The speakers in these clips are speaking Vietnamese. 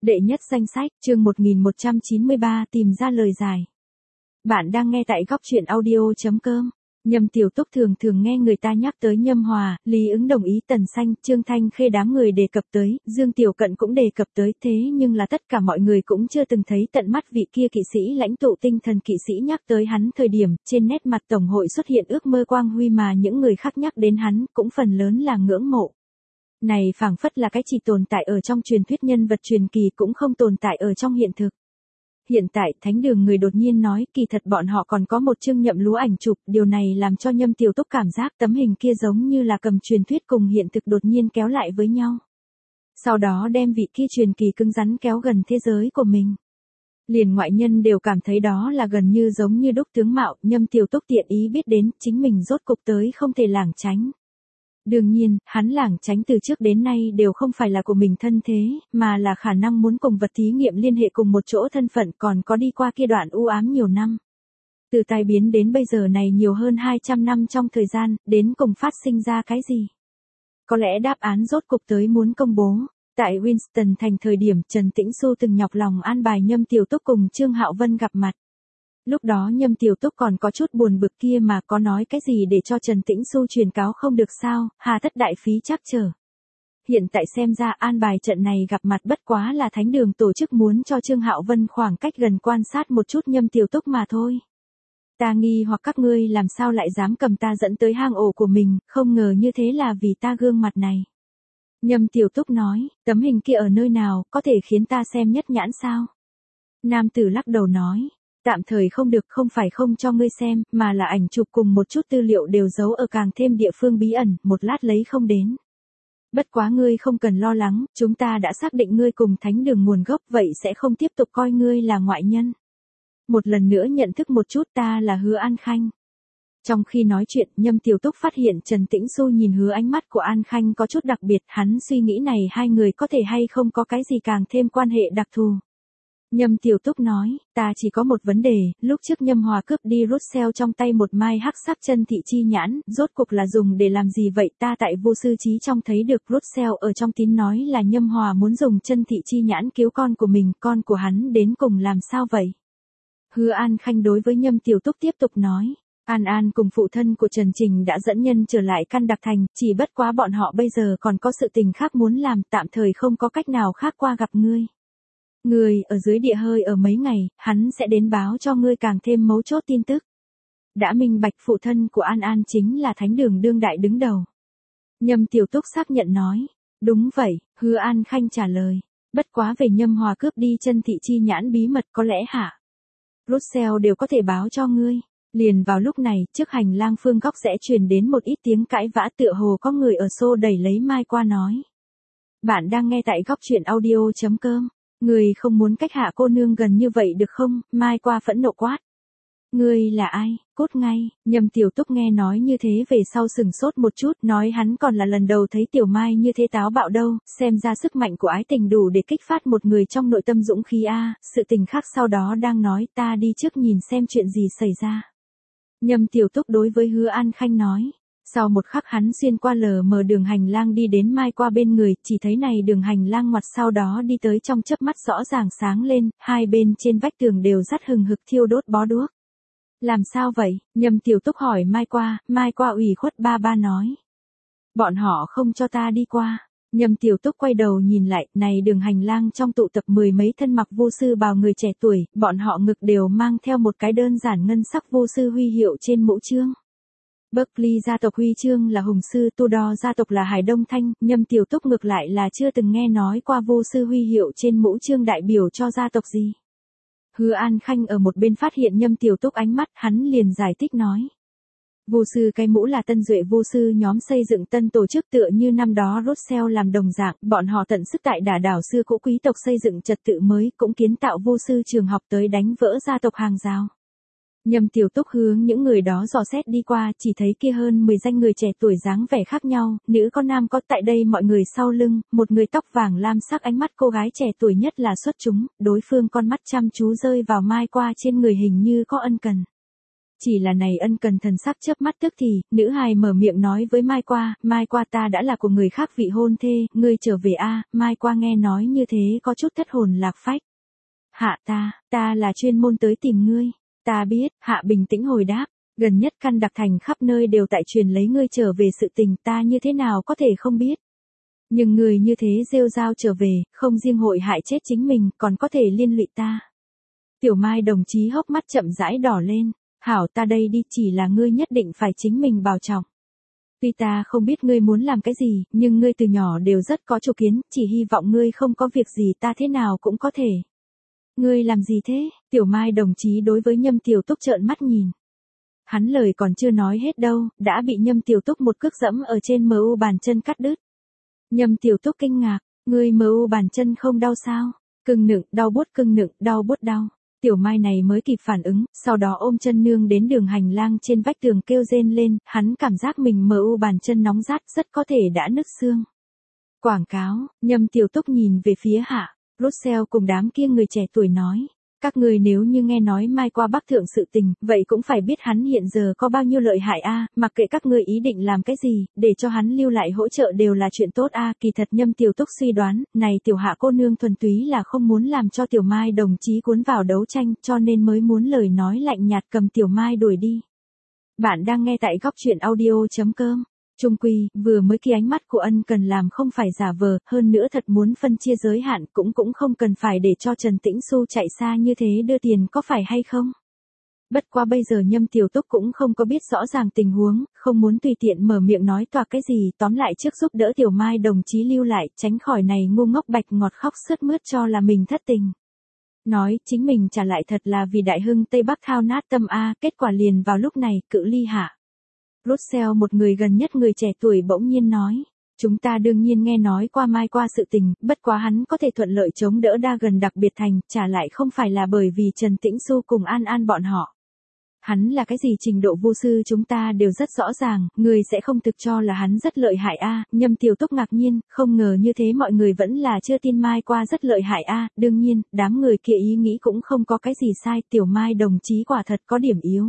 Đệ nhất danh sách, chương 1193 tìm ra lời giải. Bạn đang nghe tại góc truyện audio.com. Nhâm Tiểu Túc thường thường nghe người ta nhắc tới Nhâm Hòa, Lý Ứng đồng ý, Tần Xanh, Trương Thanh Khê đám người đề cập tới, Dương Tiểu Cận cũng đề cập tới, thế nhưng là tất cả mọi người cũng chưa từng thấy tận mắt vị kia kỵ sĩ lãnh tụ tinh thần kỵ sĩ nhắc tới hắn thời điểm, trên nét mặt tổng hội xuất hiện ước mơ quang huy mà những người khác nhắc đến hắn, cũng phần lớn là ngưỡng mộ. Này phảng phất là cái chỉ tồn tại ở trong truyền thuyết nhân vật truyền kỳ cũng không tồn tại ở trong hiện thực. Hiện tại thánh đường người đột nhiên nói kỳ thật bọn họ còn có một chương nhậm lúa ảnh chụp, điều này làm cho Nhâm Tiểu Túc cảm giác tấm hình kia giống như là cầm truyền thuyết cùng hiện thực đột nhiên kéo lại với nhau. Sau đó đem vị kia truyền kỳ cứng rắn kéo gần thế giới của mình. Liền ngoại nhân đều cảm thấy đó là gần như giống như đúc tướng mạo, Nhâm Tiểu Túc tiện ý biết đến chính mình rốt cục tới không thể lảng tránh. Đương nhiên, hắn lảng tránh từ trước đến nay đều không phải là của mình thân thế, mà là khả năng muốn cùng vật thí nghiệm liên hệ cùng một chỗ thân phận còn có đi qua kia đoạn u ám nhiều năm. Từ tai biến đến bây giờ này nhiều hơn 200 năm trong thời gian, đến cùng phát sinh ra cái gì? Có lẽ đáp án rốt cục tới muốn công bố. Tại Winston thành thời điểm Trần Tĩnh Xu từng nhọc lòng an bài Nhâm Tiểu Túc cùng Trương Hạo Vân gặp mặt. Lúc đó Nhâm Tiểu Túc còn có chút buồn bực kia mà có nói cái gì để cho Trần Tĩnh Xu truyền cáo không được sao, hà tất đại phí trắc trở. Hiện tại xem ra an bài trận này gặp mặt bất quá là thánh đường tổ chức muốn cho Trương Hạo Vân khoảng cách gần quan sát một chút Nhâm Tiểu Túc mà thôi. Ta nghi hoặc các ngươi làm sao lại dám cầm ta dẫn tới hang ổ của mình, không ngờ như thế là vì ta gương mặt này. Nhâm Tiểu Túc nói, tấm hình kia ở nơi nào, có thể khiến ta xem nhất nhãn sao? Nam tử lắc đầu nói. Tạm thời không được, không phải không cho ngươi xem, mà là ảnh chụp cùng một chút tư liệu đều giấu ở càng thêm địa phương bí ẩn, một lát lấy không đến. Bất quá ngươi không cần lo lắng, chúng ta đã xác định ngươi cùng thánh đường nguồn gốc vậy sẽ không tiếp tục coi ngươi là ngoại nhân. Một lần nữa nhận thức một chút, ta là Hứa An Khanh. Trong khi nói chuyện, Nhâm Tiểu Túc phát hiện Trần Tĩnh Xu nhìn Hứa ánh mắt của An Khanh có chút đặc biệt, hắn suy nghĩ này hai người có thể hay không có cái gì càng thêm quan hệ đặc thù. Nhâm Tiểu Túc nói, ta chỉ có một vấn đề, lúc trước Nhâm Hòa cướp đi Russell trong tay một mai hắc sắc chân thị chi nhãn, rốt cuộc là dùng để làm gì vậy? Ta tại vô sư trí trong thấy được Russell ở trong tín nói là Nhâm Hòa muốn dùng chân thị chi nhãn cứu con của mình, con của hắn đến cùng làm sao vậy? Hứa An Khanh đối với Nhâm Tiểu Túc tiếp tục nói, An An cùng phụ thân của Trần Trình đã dẫn nhân trở lại Căn Đặc Thành, chỉ bất quá bọn họ bây giờ còn có sự tình khác muốn làm, tạm thời không có cách nào khác qua gặp ngươi. Ngươi ở dưới địa hơi ở mấy ngày, hắn sẽ đến báo cho ngươi càng thêm mấu chốt tin tức. Đã minh bạch phụ thân của An An chính là thánh đường đương đại đứng đầu. Nhâm Tiểu Túc xác nhận nói. Đúng vậy, Hứa An Khanh trả lời. Bất quá về Nhâm Hòa cướp đi chân thị chi nhãn bí mật có lẽ hả? Russell đều có thể báo cho ngươi. Liền vào lúc này, trước hành lang phương góc rẽ truyền đến một ít tiếng cãi vã, tựa hồ có người ở xô đẩy lấy Mai qua nói. Bạn đang nghe tại góc truyện audio.com. Ngươi không muốn cách Hạ cô nương gần như vậy được không? Mai qua phẫn nộ quát. Ngươi là ai? Cút ngay. Nhâm Tiểu Túc nghe nói như thế về sau sừng sốt một chút, nói hắn còn là lần đầu thấy Tiểu Mai như thế táo bạo đâu, xem ra sức mạnh của ái tình đủ để kích phát một người trong nội tâm dũng khí a. Sự tình khác sau đó đang nói, ta đi trước nhìn xem chuyện gì xảy ra. Nhâm Tiểu Túc đối với Hứa An Khanh nói. Sau một khắc hắn xuyên qua lờ mờ đường hành lang đi đến Mai qua bên người, chỉ thấy này đường hành lang ngoặt sau đó đi tới trong chớp mắt rõ ràng sáng lên, hai bên trên vách tường đều rắt hừng hực thiêu đốt bó đuốc. Làm sao vậy? Nhâm Tiểu Túc hỏi Mai qua ủy khuất ba ba nói. Bọn họ không cho ta đi qua. Nhâm Tiểu Túc quay đầu nhìn lại, này đường hành lang trong tụ tập mười mấy thân mặc vô sư bào người trẻ tuổi, bọn họ ngực đều mang theo một cái đơn giản ngân sắc vô sư huy hiệu trên mũ chương. Berkeley gia tộc huy chương là hùng sư, Tudor gia tộc là Hải Đông Thanh, Nhâm Tiểu Túc ngược lại là chưa từng nghe nói qua vô sư huy hiệu trên mũ chương đại biểu cho gia tộc gì. Hứa An Khanh ở một bên phát hiện Nhâm Tiểu Túc ánh mắt, hắn liền giải thích nói. Vô sư cái mũ là tân duệ vô sư nhóm xây dựng tân tổ chức tựa như năm đó Russell làm đồng dạng, bọn họ tận sức tại đả đảo xưa cũ quý tộc xây dựng trật tự mới, cũng kiến tạo vô sư trường học tới đánh vỡ gia tộc hàng rào. Nhâm Tiểu Túc hướng những người đó dò xét đi qua, chỉ thấy kia hơn 10 danh người trẻ tuổi dáng vẻ khác nhau, nữ có nam có, tại đây mọi người sau lưng, một người tóc vàng lam sắc, ánh mắt cô gái trẻ tuổi nhất là xuất chúng, đối phương con mắt chăm chú rơi vào Mai qua trên người hình như có ân cần. Chỉ là này Ân Cần thần sắc chớp mắt tức thì, nữ hài mở miệng nói với Mai Qua ta đã là của người khác vị hôn thê, ngươi trở về a. Mai Qua nghe nói như thế có chút thất hồn lạc phách. Hạ ta là chuyên môn tới tìm ngươi. Ta biết, Hạ bình tĩnh hồi đáp, gần nhất Căn Đặc Thành khắp nơi đều tại truyền lấy ngươi trở về sự tình, ta như thế nào có thể không biết. Nhưng người như thế rêu rao trở về, không riêng hội hại chết chính mình, còn có thể liên lụy ta. Tiểu Mai đồng chí hốc mắt chậm rãi đỏ lên, hảo ta đây đi, chỉ là ngươi nhất định phải chính mình bảo trọng. Tuy ta không biết ngươi muốn làm cái gì, nhưng ngươi từ nhỏ đều rất có chủ kiến, chỉ hy vọng ngươi không có việc gì ta thế nào cũng có thể. Ngươi làm gì thế? Tiểu Mai đồng chí đối với Nhâm Tiểu Túc trợn mắt nhìn. Hắn lời còn chưa nói hết đâu, đã bị Nhâm Tiểu Túc một cước dẫm ở trên MU bàn chân cắt đứt. Nhâm Tiểu Túc kinh ngạc, ngươi MU bàn chân không đau sao? Cưng nựng, đau buốt cưng nựng, đau buốt đau. Tiểu Mai này mới kịp phản ứng, sau đó ôm chân nương đến đường hành lang trên vách tường kêu rên lên, hắn cảm giác mình MU bàn chân nóng rát rất có thể đã nứt xương. Quảng cáo, Nhâm Tiểu Túc nhìn về phía Hạ, Russell cùng đám kia người trẻ tuổi nói. Các người nếu như nghe nói Mai Qua Bắc Thượng sự tình, vậy cũng phải biết hắn hiện giờ có bao nhiêu lợi hại a. Mặc kệ các người ý định làm cái gì, để cho hắn lưu lại hỗ trợ đều là chuyện tốt a. Kỳ thật Nhâm Tiểu Túc suy đoán, này tiểu Hạ cô nương thuần túy là không muốn làm cho Tiểu Mai đồng chí cuốn vào đấu tranh, cho nên mới muốn lời nói lạnh nhạt cầm Tiểu Mai đuổi đi. Bạn đang nghe tại góc truyện audio.com. Trung quy, vừa mới kia ánh mắt của Ân Cần làm không phải giả vờ, hơn nữa thật muốn phân chia giới hạn cũng không cần phải để cho Trần Tĩnh Xu chạy xa như thế đưa tiền có phải hay không. Bất quá bây giờ Nhâm Tiểu Túc cũng không có biết rõ ràng tình huống, không muốn tùy tiện mở miệng nói toạc cái gì, tóm lại trước giúp đỡ Tiểu Mai đồng chí lưu lại, tránh khỏi này ngu ngốc bạch ngọt khóc sướt mướt cho là mình thất tình. Nói chính mình trả lại thật là vì đại hưng Tây Bắc thao nát tâm a, kết quả liền vào lúc này, cự ly Hạ. Russell một người gần nhất người trẻ tuổi bỗng nhiên nói, chúng ta đương nhiên nghe nói qua Mai Qua sự tình, bất quá hắn có thể thuận lợi chống đỡ đa gần đặc biệt thành, trả lại không phải là bởi vì Trần Tĩnh Xu cùng An An bọn họ. Hắn là cái gì trình độ vô sư chúng ta đều rất rõ ràng, người sẽ không thực cho là hắn rất lợi hại a. Nhâm Tiểu Túc ngạc nhiên, không ngờ như thế mọi người vẫn là chưa tin Mai Qua rất lợi hại a. Đương nhiên, đám người kia ý nghĩ cũng không có cái gì sai, Tiểu Mai đồng chí quả thật có điểm yếu.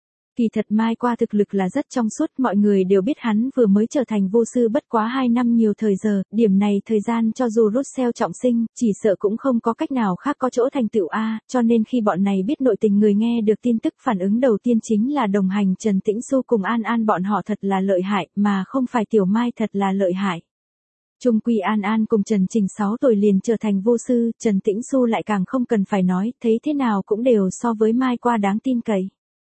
Kỳ thật Mai Qua thực lực là rất trong suốt, mọi người đều biết hắn vừa mới trở thành vô sư bất quá 2 năm nhiều thời giờ, điểm này thời gian cho dù Russell trọng sinh, chỉ sợ cũng không có cách nào khác có chỗ thành tựu a, cho nên khi bọn này biết nội tình người nghe được tin tức phản ứng đầu tiên chính là đồng hành Trần Tĩnh Xu cùng An An bọn họ thật là lợi hại, mà không phải Tiểu Mai thật là lợi hại. Trung quy An An cùng Trần Trình 6 tuổi liền trở thành vô sư, Trần Tĩnh Xu lại càng không cần phải nói, thấy thế nào cũng đều so với Mai Qua đáng tin cậy.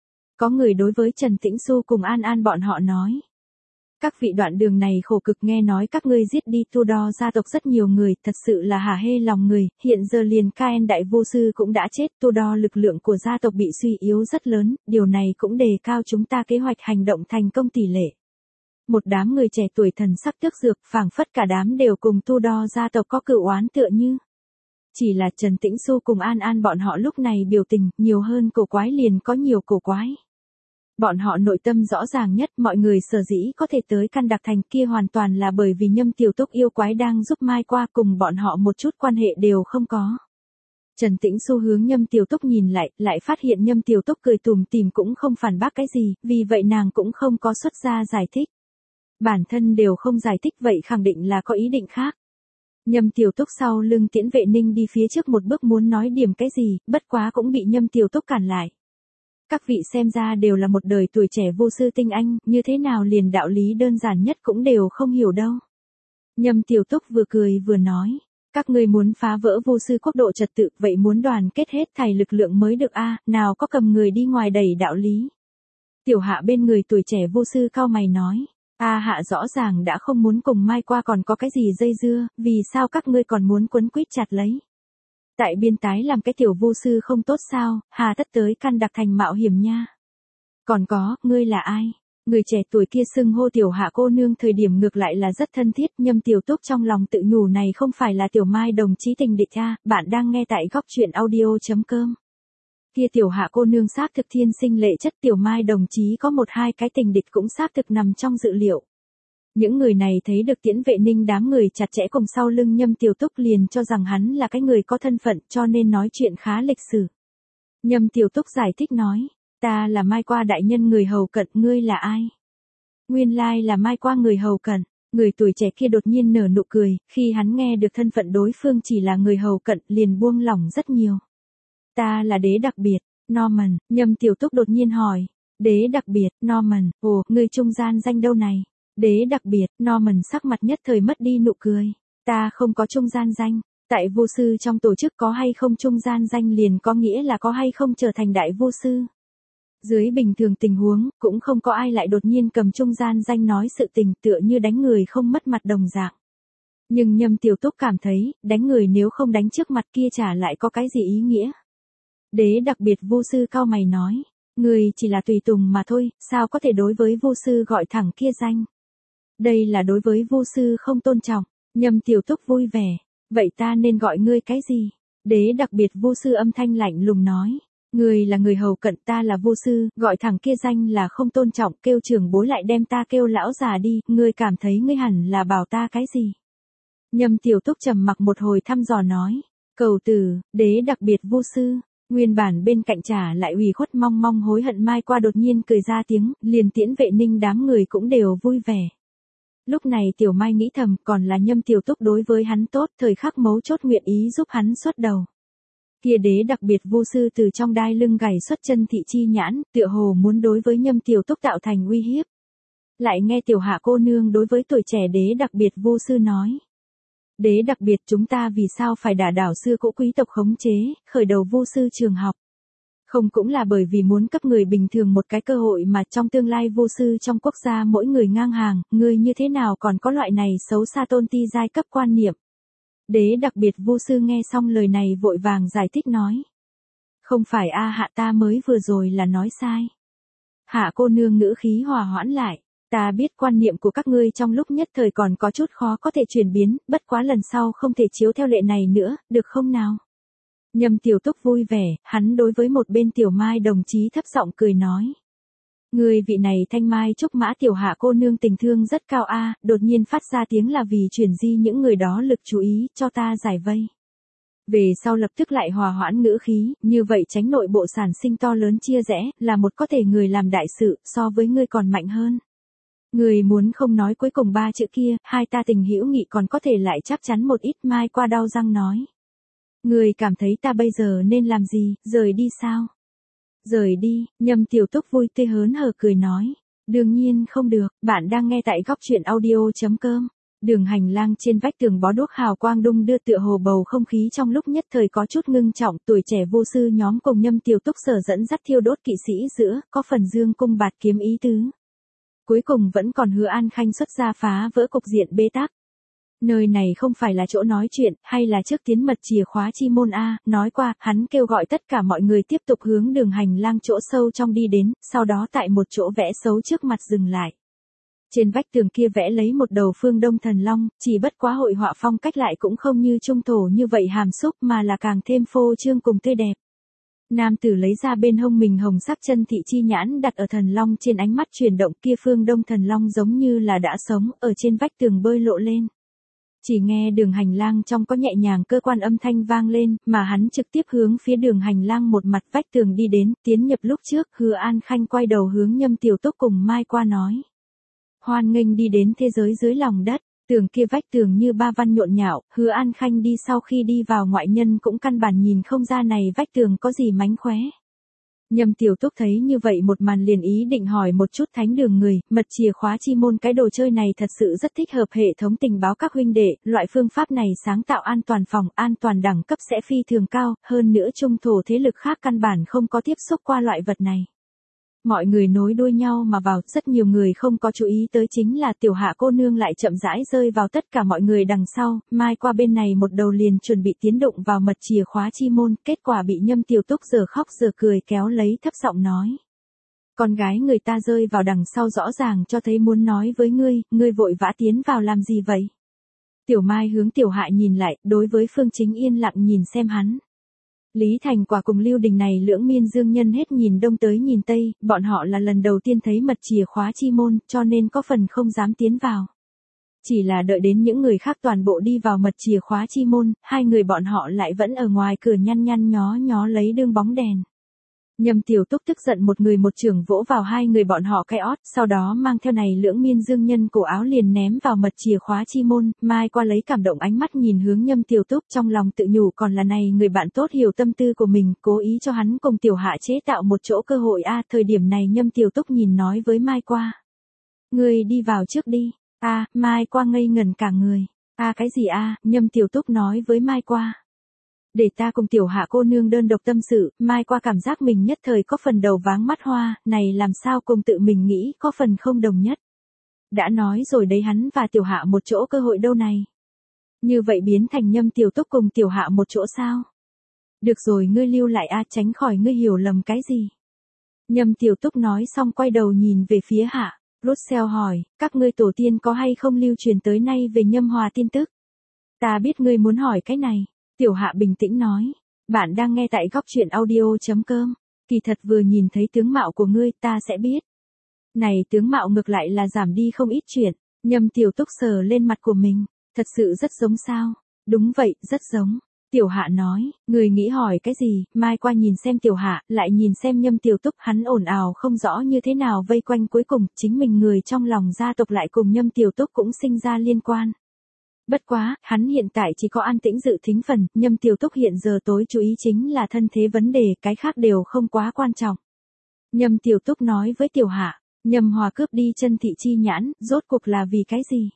Có người đối với Trần Tĩnh Xu cùng An An bọn họ nói. Các vị đoạn đường này khổ cực, nghe nói các ngươi giết đi Tudor gia tộc rất nhiều người, thật sự là hả hê lòng người, hiện giờ liền Caen đại vô sư cũng đã chết, Tudor lực lượng của gia tộc bị suy yếu rất lớn, điều này cũng đề cao chúng ta kế hoạch hành động thành công tỷ lệ. Một đám người trẻ tuổi thần sắc tước dược, phảng phất cả đám đều cùng Tudor gia tộc có cựu oán tựa như. Chỉ là Trần Tĩnh Xu cùng An An bọn họ lúc này biểu tình, nhiều hơn cổ quái liền có nhiều cổ quái. Bọn họ nội tâm rõ ràng nhất, mọi người sở dĩ có thể tới Căn Đặc Thành kia hoàn toàn là bởi vì Nhâm Tiểu Túc yêu quái đang giúp Mai Qua, cùng bọn họ một chút quan hệ đều không có. Trần Tĩnh Xu hướng Nhâm Tiểu Túc nhìn lại phát hiện Nhâm Tiểu Túc cười tủm tỉm cũng không phản bác cái gì, vì vậy nàng cũng không có xuất ra giải thích. Bản thân đều không giải thích vậy khẳng định là có ý định khác. Nhâm Tiểu Túc sau lưng Tiễn Vệ Ninh đi phía trước một bước muốn nói điểm cái gì, bất quá cũng bị Nhâm Tiểu Túc cản lại. Các vị xem ra đều là một đời tuổi trẻ vô sư tinh anh, như thế nào liền đạo lý đơn giản nhất cũng đều không hiểu đâu. Nhâm Tiểu Túc vừa cười vừa nói, các ngươi muốn phá vỡ vô sư quốc độ trật tự, vậy muốn đoàn kết hết thảy lực lượng mới được a, nào có cầm người đi ngoài đẩy đạo lý. Tiểu Hạ bên người tuổi trẻ vô sư cau mày nói, Hạ rõ ràng đã không muốn cùng Mai Qua còn có cái gì dây dưa, vì sao các ngươi còn muốn quấn quýt chặt lấy. Tại biên tái làm cái tiểu vô sư không tốt sao, hà tất tới Căn Đặc Thành mạo hiểm nha. Còn có, ngươi là ai? Người trẻ tuổi kia xưng hô Tiểu Hạ cô nương thời điểm ngược lại là rất thân thiết, Nhâm Tiểu Túc trong lòng tự nhủ này không phải là Tiểu Mai đồng chí tình địch a. Bạn đang nghe tại góc truyện audio.com. Kia Tiểu Hạ cô nương xác thực thiên sinh lệ chất, Tiểu Mai đồng chí có 1-2 cái tình địch cũng xác thực nằm trong dự liệu. Những người này thấy được Tiễn Vệ Ninh đám người chặt chẽ cùng sau lưng Nhâm Tiểu Túc liền cho rằng hắn là cái người có thân phận cho nên nói chuyện khá lịch sử. Nhâm Tiểu Túc giải thích nói, Ta là Mai Qua đại nhân người hầu cận, ngươi là ai? Nguyên lai là Mai Qua người hầu cận. Người tuổi trẻ kia đột nhiên nở nụ cười, khi hắn nghe được thân phận đối phương chỉ là người hầu cận liền buông lỏng rất nhiều. Ta là đế đặc biệt, Norman, Nhâm Tiểu Túc đột nhiên hỏi. Đế đặc biệt, Norman, ồ, ngươi trung gian danh đâu này? Đế đặc biệt, Norman sắc mặt nhất thời mất đi nụ cười. Ta không có trung gian danh, tại vô sư trong tổ chức có hay không trung gian danh liền có nghĩa là có hay không trở thành đại vô sư. Dưới bình thường tình huống, cũng không có ai lại đột nhiên cầm trung gian danh nói sự tình tựa như đánh người không mất mặt đồng dạng. Nhưng Nhâm Tiểu Túc cảm thấy, đánh người nếu không đánh trước mặt kia trả lại có cái gì ý nghĩa. Đế đặc biệt vô sư cao mày nói, người chỉ là tùy tùng mà thôi, sao có thể đối với vô sư gọi thẳng kia danh. Đây là đối với vô sư không tôn trọng. Nhâm Tiểu Túc vui vẻ, vậy ta nên gọi ngươi cái gì? Đế đặc biệt vô sư âm thanh lạnh lùng nói. Người là người hầu cận, ta là vô sư, gọi thẳng kia danh là không tôn trọng, kêu trưởng bối lại đem ta kêu lão già đi, ngươi cảm thấy ngươi hẳn là bảo ta cái gì? Nhâm Tiểu Túc trầm mặc một hồi thăm dò nói, cầu tử, đế đặc biệt vô sư, nguyên bản bên cạnh trả lại ủy khuất mong mong hối hận Mai Qua đột nhiên cười ra tiếng, liền Tiễn Vệ Ninh đám người cũng đều vui vẻ. Lúc này Tiểu Mai nghĩ thầm còn là Nhâm Tiểu Túc đối với hắn tốt, thời khắc mấu chốt nguyện ý giúp hắn xuất đầu. Kia đế đặc biệt vô sư từ trong đai lưng gảy xuất chân thị chi nhãn, tựa hồ muốn đối với Nhâm Tiểu Túc tạo thành uy hiếp. Lại nghe Tiểu Hạ cô nương đối với tuổi trẻ đế đặc biệt vô sư nói. Đế đặc biệt chúng ta vì sao phải đả đảo xưa cũ quý tộc khống chế, khởi đầu vô sư trường học. Không cũng là bởi vì muốn cấp người bình thường một cái cơ hội mà trong tương lai vô sư trong quốc gia mỗi người ngang hàng, người như thế nào còn có loại này xấu xa tôn ti giai cấp quan niệm. Đế đặc biệt vô sư nghe xong lời này vội vàng giải thích nói. Không phải a Hạ, ta mới vừa rồi là nói sai. Hạ cô nương ngữ khí hòa hoãn lại. Ta biết quan niệm của các ngươi trong lúc nhất thời còn có chút khó có thể chuyển biến, bất quá lần sau không thể chiếu theo lệ này nữa, được không nào? Nhâm Tiểu Túc vui vẻ, hắn đối với một bên Tiểu Mai đồng chí thấp giọng cười nói. Người vị này thanh mai trúc mã Tiểu Hạ cô nương tình thương rất cao a, đột nhiên phát ra tiếng là vì chuyển di những người đó lực chú ý, cho ta giải vây. Về sau lập tức lại hòa hoãn ngữ khí, như vậy tránh nội bộ sản sinh to lớn chia rẽ, là một có thể người làm đại sự, so với ngươi còn mạnh hơn. Người muốn không nói cuối cùng ba chữ kia, hai ta tình hữu nghị còn có thể lại chắc chắn một ít. Mai Qua đau răng nói. Người cảm thấy ta bây giờ nên làm gì, rời đi sao? Rời đi, Nhâm Tiểu Túc vui tươi hớn hở cười nói. Đương nhiên không được, bạn đang nghe tại góc truyện audio.com. Đường hành lang trên vách tường bó đuốc hào quang đung đưa tựa hồ bầu không khí trong lúc nhất thời có chút ngưng trọng. Tuổi trẻ vô sư nhóm cùng Nhâm Tiểu Túc sở dẫn dắt thiêu đốt kỵ sĩ giữa, có phần dương cung bạt kiếm ý tứ. Cuối cùng vẫn còn Hứa An Khanh xuất ra phá vỡ cục diện bế tắc. Nơi này không phải là chỗ nói chuyện, hay là trước tiến mật chìa khóa chi môn a, nói qua, hắn kêu gọi tất cả mọi người tiếp tục hướng đường hành lang chỗ sâu trong đi đến, sau đó tại một chỗ vẽ xấu trước mặt dừng lại. Trên vách tường kia vẽ lấy một đầu phương đông thần long, chỉ bất quá hội họa phong cách lại cũng không như trung thổ như vậy hàm xúc mà là càng thêm phô trương cùng tươi đẹp. Nam tử lấy ra bên hông mình hồng sắc chân thị chi nhãn đặt ở thần long trên, ánh mắt chuyển động, kia phương đông thần long giống như là đã sống, ở trên vách tường bơi lộ lên. Chỉ nghe đường hành lang trong có nhẹ nhàng cơ quan âm thanh vang lên, mà hắn trực tiếp hướng phía đường hành lang một mặt vách tường đi đến, tiến nhập lúc trước. Hứa An Khanh quay đầu hướng Nhâm Tiểu Túc cùng Mai Qua nói. Hoan nghênh đi đến thế giới dưới lòng đất. Tường kia vách tường như ba văn nhộn nhạo, Hứa An Khanh đi sau khi đi vào ngoại nhân cũng căn bản nhìn không ra này vách tường có gì mánh khóe. Nhâm Tiểu Túc thấy như vậy một màn liền ý định hỏi một chút thánh đường người, mật chìa khóa chi môn cái đồ chơi này thật sự rất thích hợp hệ thống tình báo các huynh đệ, loại phương pháp này sáng tạo an toàn phòng, an toàn đẳng cấp sẽ phi thường cao, hơn nữa trung thổ thế lực khác căn bản không có tiếp xúc qua loại vật này. Mọi người nối đuôi nhau mà vào, rất nhiều người không có chú ý tới chính là Tiểu Hạ cô nương lại chậm rãi rơi vào tất cả mọi người đằng sau. Mai Qua bên này một đầu liền chuẩn bị tiến động vào mật chìa khóa chi môn, kết quả bị Nhâm Tiểu Túc giờ khóc giờ cười kéo lấy thấp giọng nói. Con gái người ta rơi vào đằng sau rõ ràng cho thấy muốn nói với ngươi vội vã tiến vào làm gì vậy? Tiểu Mai hướng Tiểu Hạ nhìn lại, đối với Phương Chính yên lặng nhìn xem hắn. Lý Thành Quả cùng Lưu Đình này lưỡng miên dương nhân hết nhìn đông tới nhìn tây, bọn họ là lần đầu tiên thấy mật chìa khóa chi môn, cho nên có phần không dám tiến vào. Chỉ là đợi đến những người khác toàn bộ đi vào mật chìa khóa chi môn, hai người bọn họ lại vẫn ở ngoài cửa nhăn nhó lấy đương bóng đèn. Nhâm Tiểu Túc tức giận một người một chưởng vỗ vào hai người bọn họ cái ót, sau đó mang theo này lưỡng miên dương nhân cổ áo liền ném vào mật chìa khóa chi môn, Mai qua lấy cảm động ánh mắt nhìn hướng Nhâm Tiểu Túc trong lòng tự nhủ còn là này người bạn tốt hiểu tâm tư của mình, cố ý cho hắn cùng Tiểu Hạ chế tạo một chỗ cơ hội thời điểm này Nhâm Tiểu Túc nhìn nói với Mai qua. Ngươi đi vào trước đi, Mai qua ngây ngẩn cả người, cái gì Nhâm Tiểu Túc nói với Mai qua. Để ta cùng Tiểu Hạ cô nương đơn độc tâm sự, Mai qua cảm giác mình nhất thời có phần đầu váng mắt hoa, này làm sao cùng tự mình nghĩ có phần không đồng nhất. Đã nói rồi đấy hắn và Tiểu Hạ một chỗ cơ hội đâu này. Như vậy biến thành Nhâm Tiểu Túc cùng Tiểu Hạ một chỗ sao? Được rồi ngươi lưu lại tránh khỏi ngươi hiểu lầm cái gì. Nhâm Tiểu Túc nói xong quay đầu nhìn về phía Hạ. Russell hỏi, các ngươi tổ tiên có hay không lưu truyền tới nay về Nhâm Hòa tin tức? Ta biết ngươi muốn hỏi cái này. Tiểu Hạ bình tĩnh nói, bạn đang nghe tại góc truyện audio.com, kỳ thật vừa nhìn thấy tướng mạo của ngươi ta sẽ biết. Này tướng mạo ngược lại là giảm đi không ít chuyện, Nhâm Tiểu Túc sờ lên mặt của mình, thật sự rất giống sao? Đúng vậy, rất giống. Tiểu Hạ nói, người nghĩ hỏi cái gì, Mai qua nhìn xem Tiểu Hạ, lại nhìn xem Nhâm Tiểu Túc, hắn ồn ào không rõ như thế nào vây quanh cuối cùng, chính mình người trong lòng gia tộc lại cùng Nhâm Tiểu Túc cũng sinh ra liên quan. Bất quá, hắn hiện tại chỉ có an tĩnh dự thính phần, Nhâm Tiểu Túc hiện giờ tối chú ý chính là thân thế vấn đề, cái khác đều không quá quan trọng. Nhâm Tiểu Túc nói với Tiểu Hạ, Nhâm Hòa cướp đi chân thị chi nhãn, rốt cuộc là vì cái gì?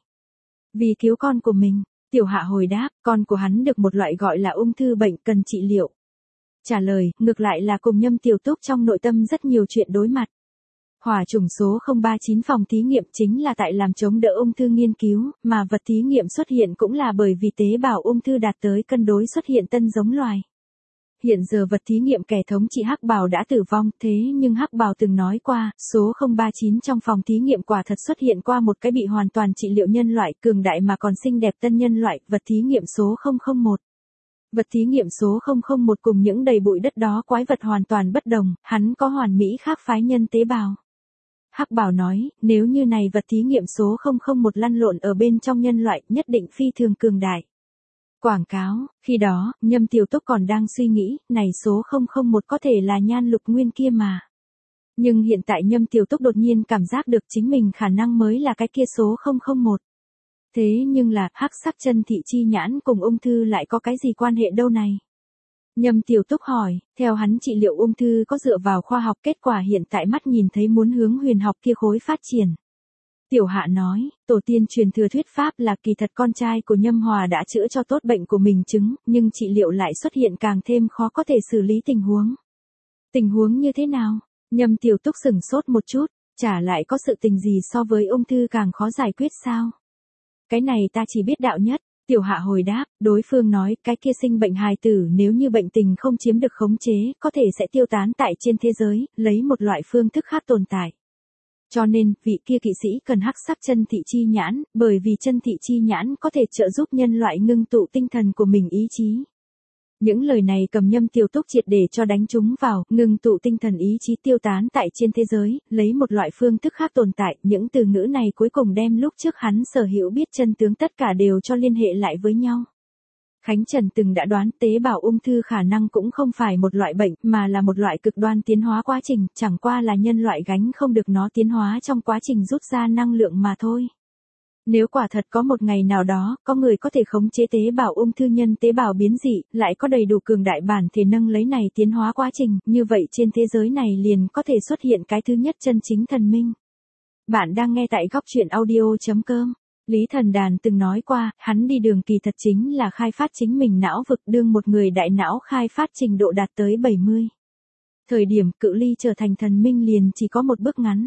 Vì cứu con của mình. Tiểu Hạ hồi đáp, con của hắn được một loại gọi là ung thư bệnh cần trị liệu. Trả lời, ngược lại là cùng Nhâm Tiểu Túc trong nội tâm rất nhiều chuyện đối mặt. Hỏa chủng số 039 phòng thí nghiệm chính là tại làm chống đỡ ung thư nghiên cứu, mà vật thí nghiệm xuất hiện cũng là bởi vì tế bào ung thư đạt tới cân đối xuất hiện tân giống loài. Hiện giờ vật thí nghiệm kẻ thống trị Hắc Bào đã tử vong, thế nhưng Hắc Bào từng nói qua, số 039 trong phòng thí nghiệm quả thật xuất hiện qua một cái bị hoàn toàn trị liệu nhân loại cường đại mà còn xinh đẹp tân nhân loại, vật thí nghiệm số 001. Vật thí nghiệm số 001 cùng những đầy bụi đất đó quái vật hoàn toàn bất đồng, hắn có hoàn mỹ khác phái nhân tế bào. Hắc Bảo nói, nếu như này vật thí nghiệm số 001 lăn lộn ở bên trong nhân loại, nhất định phi thường cường đại. Quảng cáo, khi đó, Nhâm Tiểu Túc còn đang suy nghĩ, này số 001 có thể là nhan lục nguyên kia mà. Nhưng hiện tại Nhâm Tiểu Túc đột nhiên cảm giác được chính mình khả năng mới là cái kia số 001. Thế nhưng là, hắc sắc chân thị chi nhãn cùng ung thư lại có cái gì quan hệ đâu này? Nhâm Tiểu Túc hỏi, theo hắn trị liệu ung thư có dựa vào khoa học kết quả hiện tại mắt nhìn thấy muốn hướng huyền học kia khối phát triển. Tiểu Hạ nói, tổ tiên truyền thừa thuyết pháp là kỳ thật con trai của Nhâm Hòa đã chữa cho tốt bệnh của mình chứng, nhưng trị liệu lại xuất hiện càng thêm khó có thể xử lý tình huống. Tình huống như thế nào? Nhâm Tiểu Túc sửng sốt một chút, chả lại có sự tình gì so với ung thư càng khó giải quyết sao? Cái này ta chỉ biết đạo nhất. Tiểu Hạ hồi đáp, đối phương nói, cái kia sinh bệnh hài tử nếu như bệnh tình không chiếm được khống chế, có thể sẽ tiêu tán tại trên thế giới, lấy một loại phương thức khác tồn tại. Cho nên, vị kia kỵ sĩ cần hắc sắc chân thị chi nhãn, bởi vì chân thị chi nhãn có thể trợ giúp nhân loại ngưng tụ tinh thần của mình ý chí. Những lời này cầm Nhâm Tiểu Túc triệt để cho đánh chúng vào, ngưng tụ tinh thần ý chí tiêu tán tại trên thế giới, lấy một loại phương thức khác tồn tại, những từ ngữ này cuối cùng đem lúc trước hắn sở hữu biết chân tướng tất cả đều cho liên hệ lại với nhau. Khánh Trần từng đã đoán tế bào ung thư khả năng cũng không phải một loại bệnh, mà là một loại cực đoan tiến hóa quá trình, chẳng qua là nhân loại gánh không được nó tiến hóa trong quá trình rút ra năng lượng mà thôi. Nếu quả thật có một ngày nào đó, có người có thể khống chế tế bào ung thư nhân tế bào biến dị, lại có đầy đủ cường đại bản thể nâng lấy này tiến hóa quá trình, như vậy trên thế giới này liền có thể xuất hiện cái thứ nhất chân chính thần minh. Bạn đang nghe tại góc truyện audio.com. Lý Thần Đàn từng nói qua, hắn đi đường kỳ thật chính là khai phát chính mình não vực đương một người đại não khai phát trình độ đạt tới 70. Thời điểm cự ly trở thành thần minh liền chỉ có một bước ngắn.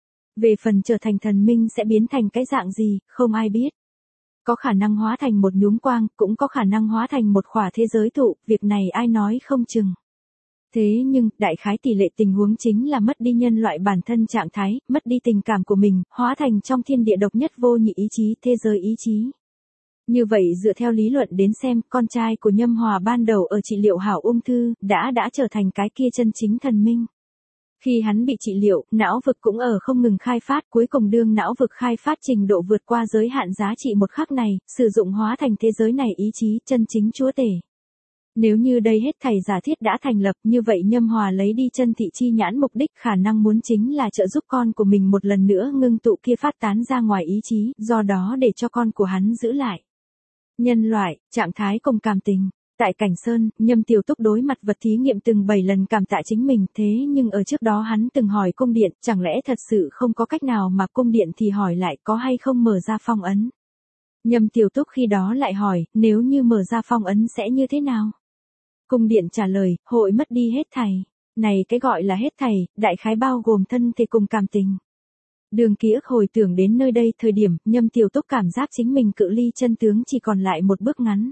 Về phần trở thành thần minh sẽ biến thành cái dạng gì, không ai biết. Có khả năng hóa thành một nhúm quang, cũng có khả năng hóa thành một khỏa thế giới tụ, việc này ai nói không chừng. Thế nhưng, đại khái tỷ lệ tình huống chính là mất đi nhân loại bản thân trạng thái, mất đi tình cảm của mình, hóa thành trong thiên địa độc nhất vô nhị ý chí, thế giới ý chí. Như vậy dựa theo lý luận đến xem, con trai của Nhâm Hòa ban đầu ở trị liệu hảo ung thư, đã trở thành cái kia chân chính thần minh. Khi hắn bị trị liệu, não vực cũng ở không ngừng khai phát, cuối cùng đương não vực khai phát trình độ vượt qua giới hạn giá trị một khắc này, sử dụng hóa thành thế giới này ý chí, chân chính chúa tể. Nếu như đây hết thảy giả thiết đã thành lập, như vậy Nhâm Hòa lấy đi chân thị chi nhãn mục đích khả năng muốn chính là trợ giúp con của mình một lần nữa ngưng tụ kia phát tán ra ngoài ý chí, do đó để cho con của hắn giữ lại nhân loại, trạng thái cùng cảm tình. Tại Cảnh Sơn, Nhâm Tiểu Túc đối mặt vật thí nghiệm từng 7 lần cảm tạ chính mình, thế nhưng ở trước đó hắn từng hỏi cung điện, chẳng lẽ thật sự không có cách nào mà cung điện thì hỏi lại có hay không mở ra phong ấn. Nhâm Tiểu Túc khi đó lại hỏi, nếu như mở ra phong ấn sẽ như thế nào? Cung điện trả lời, hội mất đi hết thảy. Này cái gọi là hết thảy, đại khái bao gồm thân thể cùng cảm tình. Đường ký ức hồi tưởng đến nơi đây thời điểm, Nhâm Tiểu Túc cảm giác chính mình cự ly chân tướng chỉ còn lại một bước ngắn.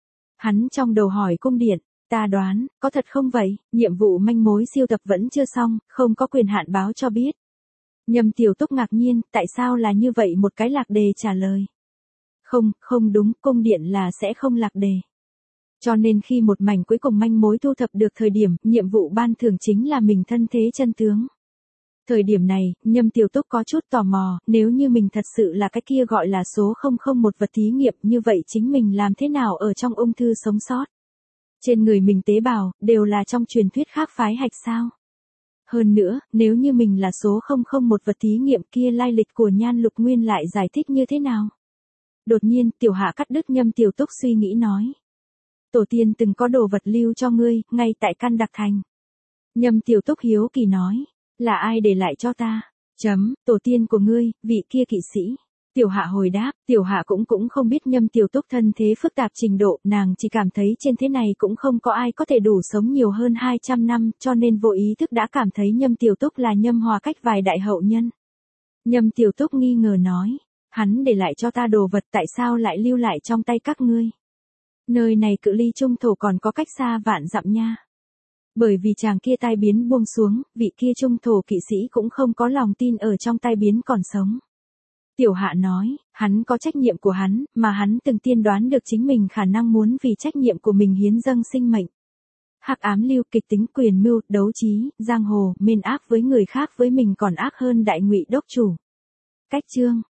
Hắn trong đầu hỏi cung điện, ta đoán, có thật không vậy, nhiệm vụ manh mối siêu tập vẫn chưa xong, không có quyền hạn báo cho biết. Nhâm Tiểu Túc ngạc nhiên, tại sao là như vậy một cái lạc đề trả lời. Không đúng, cung điện là sẽ không lạc đề. Cho nên khi một mảnh cuối cùng manh mối thu thập được thời điểm, nhiệm vụ ban thưởng chính là mình thân thế chân tướng. Thời điểm này, Nhâm Tiểu Túc có chút tò mò, nếu như mình thật sự là cái kia gọi là số 001 vật thí nghiệm, như vậy chính mình làm thế nào ở trong ung thư sống sót? Trên người mình tế bào, đều là trong truyền thuyết khác phái hạch sao? Hơn nữa, nếu như mình là số 001 vật thí nghiệm kia lai lịch của Nhan Lục Nguyên lại giải thích như thế nào? Đột nhiên, Tiểu Hạ cắt đứt Nhâm Tiểu Túc suy nghĩ nói. Tổ tiên từng có đồ vật lưu cho ngươi, ngay tại căn đặc thành. Nhâm Tiểu Túc hiếu kỳ nói. Là ai để lại cho ta? Tổ tiên của ngươi, vị kia kỵ sĩ. Tiểu Hạ hồi đáp, Tiểu Hạ cũng không biết Nhâm Tiểu Túc thân thế phức tạp trình độ, nàng chỉ cảm thấy trên thế này cũng không có ai có thể đủ sống nhiều hơn 200 năm, cho nên vô ý thức đã cảm thấy Nhâm Tiểu Túc là Nhâm Hòa cách vài đại hậu nhân. Nhâm Tiểu Túc nghi ngờ nói, hắn để lại cho ta đồ vật tại sao lại lưu lại trong tay các ngươi? Nơi này cự ly trung thổ còn có cách xa vạn dặm nha. Bởi vì chàng kia tai biến buông xuống, vị kia trung thổ kỵ sĩ cũng không có lòng tin ở trong tai biến còn sống. Tiểu Hạ nói, hắn có trách nhiệm của hắn, mà hắn từng tiên đoán được chính mình khả năng muốn vì trách nhiệm của mình hiến dâng sinh mệnh. Hắc ám lưu kịch tính quyền mưu, đấu trí, giang hồ, mên ác với người khác với mình còn ác hơn đại ngụy đốc chủ. Cách chương